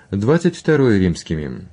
22 римскими.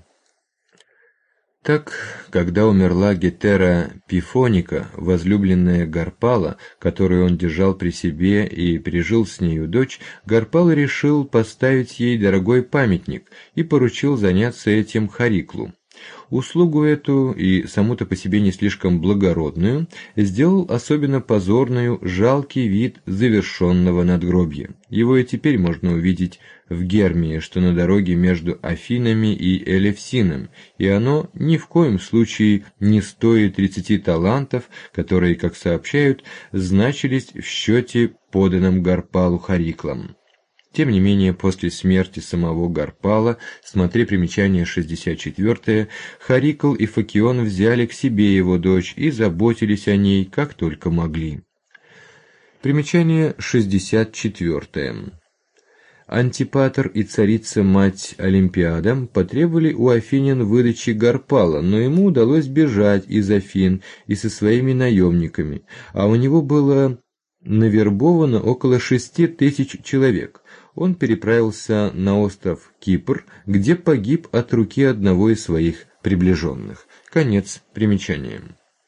Так, когда умерла Гетера Пифоника, возлюбленная Гарпала, которую он держал при себе и пережил с нею дочь, Гарпал решил поставить ей дорогой памятник и поручил заняться этим Хариклу. Услугу эту, и саму-то по себе не слишком благородную, сделал особенно позорную жалкий вид завершенного надгробья. Его и теперь можно увидеть в Гермии, что на дороге между Афинами и Элевсином, и оно ни в коем случае не стоит 30 талантов, которые, как сообщают, значились в счете, поданном Гарпалу Хариклом. Тем не менее, после смерти самого Гарпала, смотри примечание 64, Харикл и Фокион взяли к себе его дочь и заботились о ней как только могли. Примечание 64. Антипатр и царица-мать Олимпиада потребовали у афинян выдачи Гарпала, но ему удалось бежать из Афин и со своими наемниками, а у него было навербовано около 6000 человек. Он переправился на остров Кипр, где погиб от руки одного из своих приближенных. Конец примечания.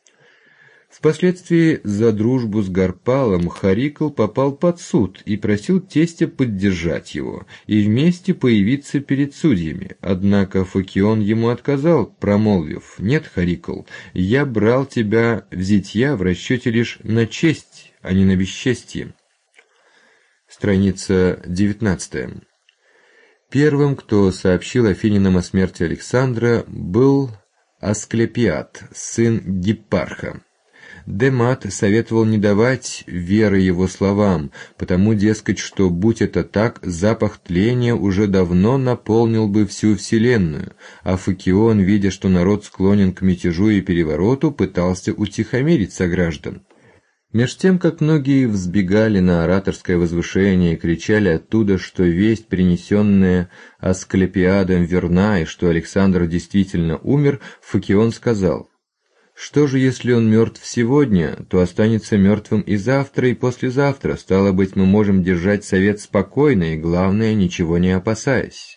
Впоследствии за дружбу с Гарпалом Харикл попал под суд и просил тестя поддержать его и вместе появиться перед судьями. Однако Фокион ему отказал, промолвив: «Нет, Харикл, я брал тебя в зятья в расчете лишь на честь, а не на бесчестье». Страница 19. Первым, кто сообщил афинянам о смерти Александра, был Асклепиад, сын Гиппарха. Демат советовал не давать веры его словам, потому, дескать, что, будь это так, запах тления уже давно наполнил бы всю вселенную, а Фокион, видя, что народ склонен к мятежу и перевороту, пытался утихомирить сограждан. Меж тем, как многие взбегали на ораторское возвышение и кричали оттуда, что весть, принесенная Асклепиадом, верна, и что Александр действительно умер, Фокион сказал: «Что же, если он мертв сегодня, то останется мертвым и завтра, и послезавтра, стало быть, мы можем держать совет спокойно и, главное, ничего не опасаясь».